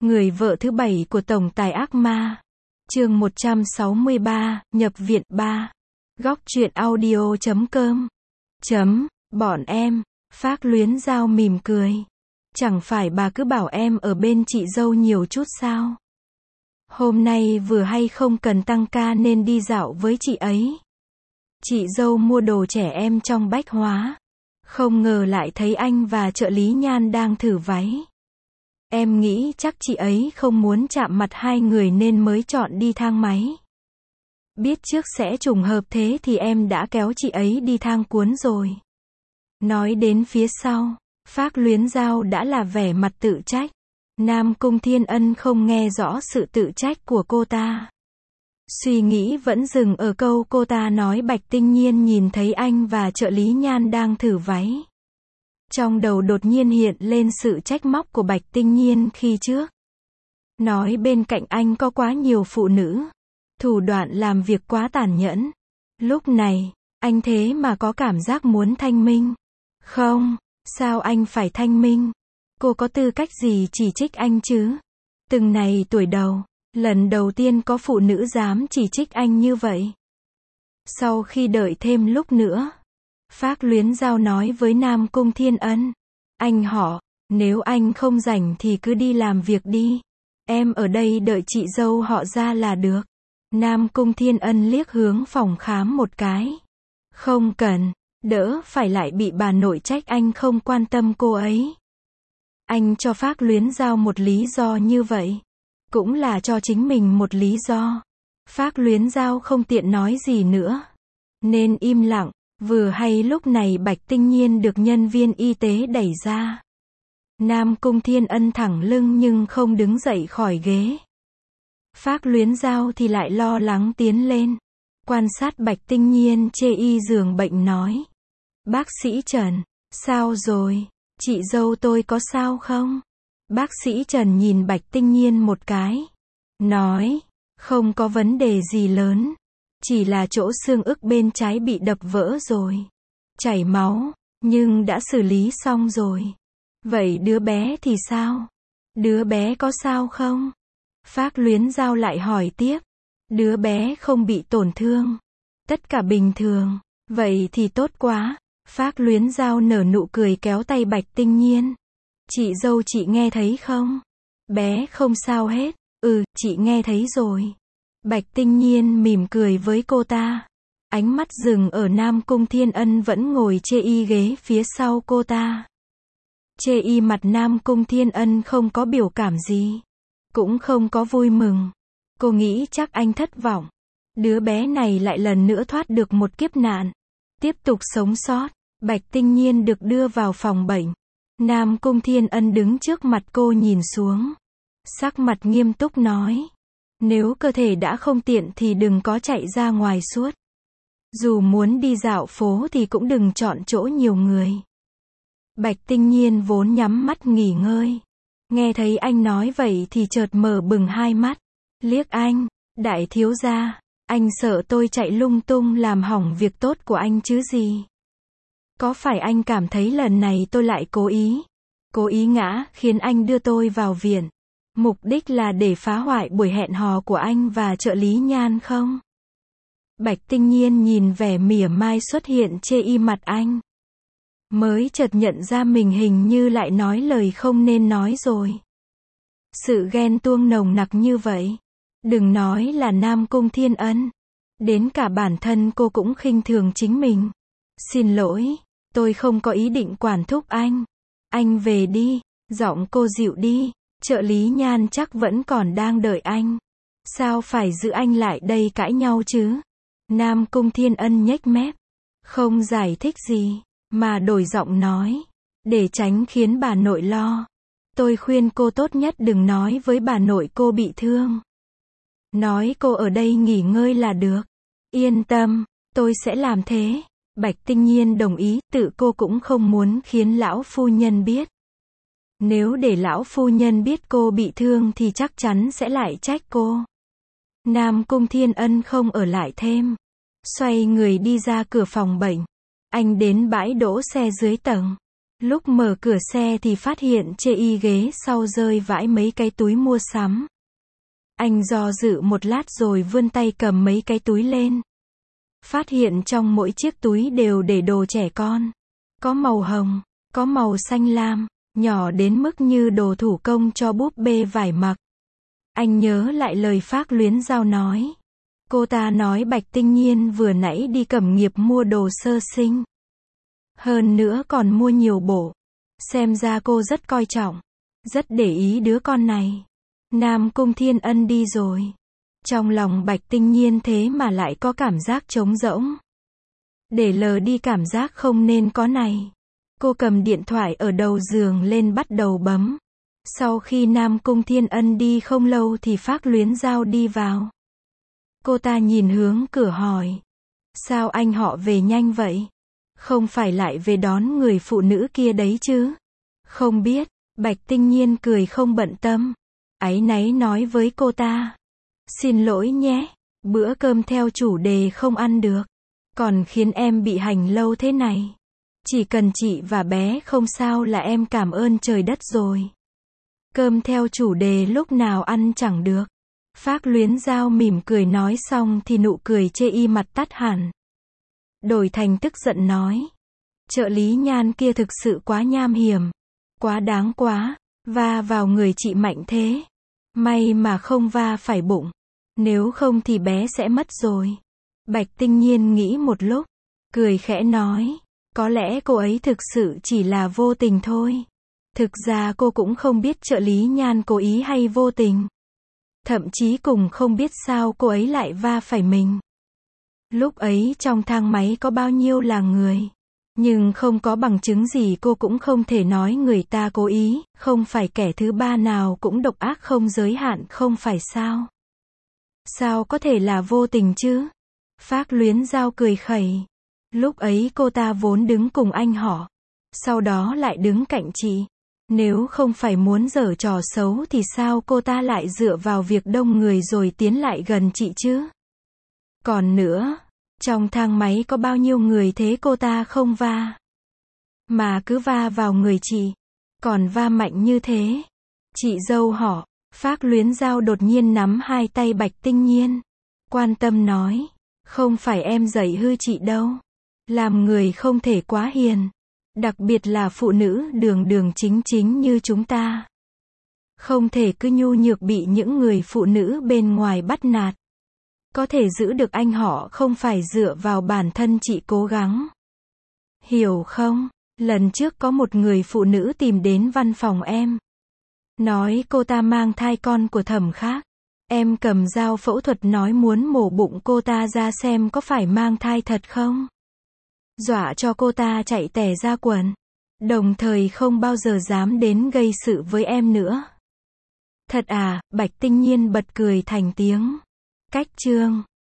Người vợ thứ 7 của tổng tài ác ma. Chương 163, nhập viện 3. Góc truyện audio.com. Bọn em. Phác Luyến Giao mỉm cười. Chẳng phải bà cứ bảo em ở bên chị dâu nhiều chút sao? Hôm nay vừa hay không cần tăng ca nên đi dạo với chị ấy. Chị dâu mua đồ trẻ em trong bách hóa. Không ngờ lại thấy anh và trợ lý Nhan đang thử váy. Em nghĩ chắc chị ấy không muốn chạm mặt hai người nên mới chọn đi thang máy. Biết trước sẽ trùng hợp thế thì em đã kéo chị ấy đi thang cuốn rồi. Nói đến phía sau, Phác Luyến Giao đã là vẻ mặt tự trách. Nam Cung Thiên Ân không nghe rõ sự tự trách của cô ta. Suy nghĩ vẫn dừng ở câu cô ta nói Bạch Tinh Nhiên nhìn thấy anh và trợ lý Nhan đang thử váy. Trong đầu đột nhiên hiện lên sự trách móc của Bạch Tinh Nhiên khi trước. Nói bên cạnh anh có quá nhiều phụ nữ. Thủ đoạn làm việc quá tàn nhẫn. Lúc này, anh thế mà có cảm giác muốn thanh minh. Không, sao anh phải thanh minh? Cô có tư cách gì chỉ trích anh chứ? Từng này tuổi đầu, lần đầu tiên có phụ nữ dám chỉ trích anh như vậy. Sau khi đợi thêm lúc nữa, Phác Luyến Giao nói với Nam Cung Thiên Ân. Anh họ, nếu anh không rảnh thì cứ đi làm việc đi. Em ở đây đợi chị dâu họ ra là được. Nam Cung Thiên Ân liếc hướng phòng khám một cái. Không cần, đỡ phải lại bị bà nội trách anh không quan tâm cô ấy. Anh cho Phác Luyến Giao một lý do như vậy. Cũng là cho chính mình một lý do. Phác Luyến Giao không tiện nói gì nữa. Nên im lặng. Vừa hay lúc này Bạch Tinh Nhiên được nhân viên y tế đẩy ra. Nam Cung Thiên Ân thẳng lưng nhưng không đứng dậy khỏi ghế. Phác Luyến Giao thì lại lo lắng tiến lên. Quan sát Bạch Tinh Nhiên chê y giường bệnh nói. Bác sĩ Trần, sao rồi? Chị dâu tôi có sao không? Bác sĩ Trần nhìn Bạch Tinh Nhiên một cái. Nói, không có vấn đề gì lớn. Chỉ là chỗ xương ức bên trái bị đập vỡ rồi. Chảy máu, nhưng đã xử lý xong rồi. Vậy đứa bé thì sao? Đứa bé có sao không? Phác Luyến Giao lại hỏi tiếp. Đứa bé không bị tổn thương. Tất cả bình thường. Vậy thì tốt quá. Phác Luyến Giao nở nụ cười kéo tay Bạch Tinh Nhiên. Chị dâu chị nghe thấy không? Bé không sao hết. Chị nghe thấy rồi. Bạch Tinh Nhiên mỉm cười với cô ta. Ánh mắt dừng ở Nam Cung Thiên Ân vẫn ngồi chê y ghế phía sau cô ta. Chê y mặt Nam Cung Thiên Ân không có biểu cảm gì. Cũng không có vui mừng. Cô nghĩ chắc anh thất vọng. Đứa bé này lại lần nữa thoát được một kiếp nạn. Tiếp tục sống sót. Bạch Tinh Nhiên được đưa vào phòng bệnh. Nam Cung Thiên Ân đứng trước mặt cô nhìn xuống. Sắc mặt nghiêm túc nói. Nếu cơ thể đã không tiện thì đừng có chạy ra ngoài suốt. Dù muốn đi dạo phố thì cũng đừng chọn chỗ nhiều người. Bạch Tinh Nhiên vốn nhắm mắt nghỉ ngơi. Nghe thấy anh nói vậy thì chợt mở bừng hai mắt. Liếc anh, đại thiếu gia, anh sợ tôi chạy lung tung làm hỏng việc tốt của anh chứ gì? Có phải anh cảm thấy lần này tôi lại cố ý ngã khiến anh đưa tôi vào viện? Mục đích là để phá hoại buổi hẹn hò của anh và trợ lý Nhan không? Bạch Tinh Nhiên nhìn vẻ mỉa mai xuất hiện chê y mặt anh. Mới chợt nhận ra mình hình như lại nói lời không nên nói rồi. Sự ghen tuông nồng nặc như vậy. Đừng nói là Nam Cung Thiên Ân. Đến cả bản thân cô cũng khinh thường chính mình. Xin lỗi, tôi không có ý định quản thúc anh. Anh về đi, giọng cô dịu đi. Trợ lý Nhan chắc vẫn còn đang đợi anh. Sao phải giữ anh lại đây cãi nhau chứ? Nam Cung Thiên Ân nhếch mép. Không giải thích gì, mà đổi giọng nói. Để tránh khiến bà nội lo. Tôi khuyên cô tốt nhất đừng nói với bà nội cô bị thương. Nói cô ở đây nghỉ ngơi là được. Yên tâm, tôi sẽ làm thế. Bạch Tinh Nhiên đồng ý, tự cô cũng không muốn khiến lão phu nhân biết. Nếu để lão phu nhân biết cô bị thương thì chắc chắn sẽ lại trách cô. Nam Cung Thiên Ân không ở lại thêm. Xoay người đi ra cửa phòng bệnh. Anh đến bãi đỗ xe dưới tầng. Lúc mở cửa xe thì phát hiện chê y ghế sau rơi vãi mấy cái túi mua sắm. Anh do dự một lát rồi vươn tay cầm mấy cái túi lên. Phát hiện trong mỗi chiếc túi đều để đồ trẻ con. Có màu hồng, có màu xanh lam, nhỏ đến mức như đồ thủ công cho búp bê vải mặc. Anh nhớ lại lời Phác Luyến Giao nói. Cô ta nói Bạch Tinh Nhiên vừa nãy đi Cẩm Nghiệp mua đồ sơ sinh. Hơn nữa còn mua nhiều bộ. Xem ra cô rất coi trọng, rất để ý đứa con này. Nam Cung Thiên Ân đi rồi. Trong lòng Bạch Tinh Nhiên thế mà lại có cảm giác trống rỗng. Để lờ đi cảm giác không nên có này. Cô cầm điện thoại ở đầu giường lên bắt đầu bấm. Sau khi Nam Cung Thiên Ân đi không lâu thì Phác Luyến Giao đi vào. Cô ta nhìn hướng cửa hỏi. Sao anh họ về nhanh vậy? Không phải lại về đón người phụ nữ kia đấy chứ? Không biết, Bạch Tinh Nhiên cười không bận tâm. Áy náy nói với cô ta. Xin lỗi nhé, bữa cơm theo chủ đề không ăn được. Còn khiến em bị hành lâu thế này. Chỉ cần chị và bé không sao là em cảm ơn trời đất rồi. Cơm theo chủ đề lúc nào ăn chẳng được. Phác Luyến Giao mỉm cười nói xong thì nụ cười chê y mặt tắt hẳn. Đổi thành tức giận nói. Trợ lý Nhan kia thực sự quá nham hiểm. Quá đáng quá, va vào người chị mạnh thế. May mà không va phải bụng. Nếu không thì bé sẽ mất rồi. Bạch Tinh Nhiên nghĩ một lúc, cười khẽ nói. Có lẽ cô ấy thực sự chỉ là vô tình thôi. Thực ra cô cũng không biết trợ lý Nhan cố ý hay vô tình. Thậm chí cùng không biết sao cô ấy lại va phải mình. Lúc ấy trong thang máy có bao nhiêu là người. Nhưng không có bằng chứng gì cô cũng không thể nói người ta cố ý, không phải kẻ thứ ba nào cũng độc ác không giới hạn không phải sao. Sao có thể là vô tình chứ? Phác Luyến Giao cười khẩy. Lúc ấy cô ta vốn đứng cùng anh họ. Sau đó lại đứng cạnh chị. Nếu không phải muốn giở trò xấu thì sao cô ta lại dựa vào việc đông người rồi tiến lại gần chị chứ? Còn nữa, trong thang máy có bao nhiêu người thế cô ta không va? Mà cứ va vào người chị. Còn va mạnh như thế. Chị dâu họ, Phác Luyến Giao đột nhiên nắm hai tay Bạch Tinh Nhiên. Quan tâm nói. Không phải em dạy hư chị đâu. Làm người không thể quá hiền. Đặc biệt là phụ nữ đường đường chính chính như chúng ta. Không thể cứ nhu nhược bị những người phụ nữ bên ngoài bắt nạt. Có thể giữ được anh họ không phải dựa vào bản thân chị cố gắng. Hiểu không? Lần trước có một người phụ nữ tìm đến văn phòng em. Nói cô ta mang thai con của Thẩm Khác. Em cầm dao phẫu thuật nói muốn mổ bụng cô ta ra xem có phải mang thai thật không. Dọa cho cô ta chạy tè ra quần. Đồng thời không bao giờ dám đến gây sự với em nữa. Thật à? Bạch Tinh Nhiên bật cười thành tiếng. Cách chương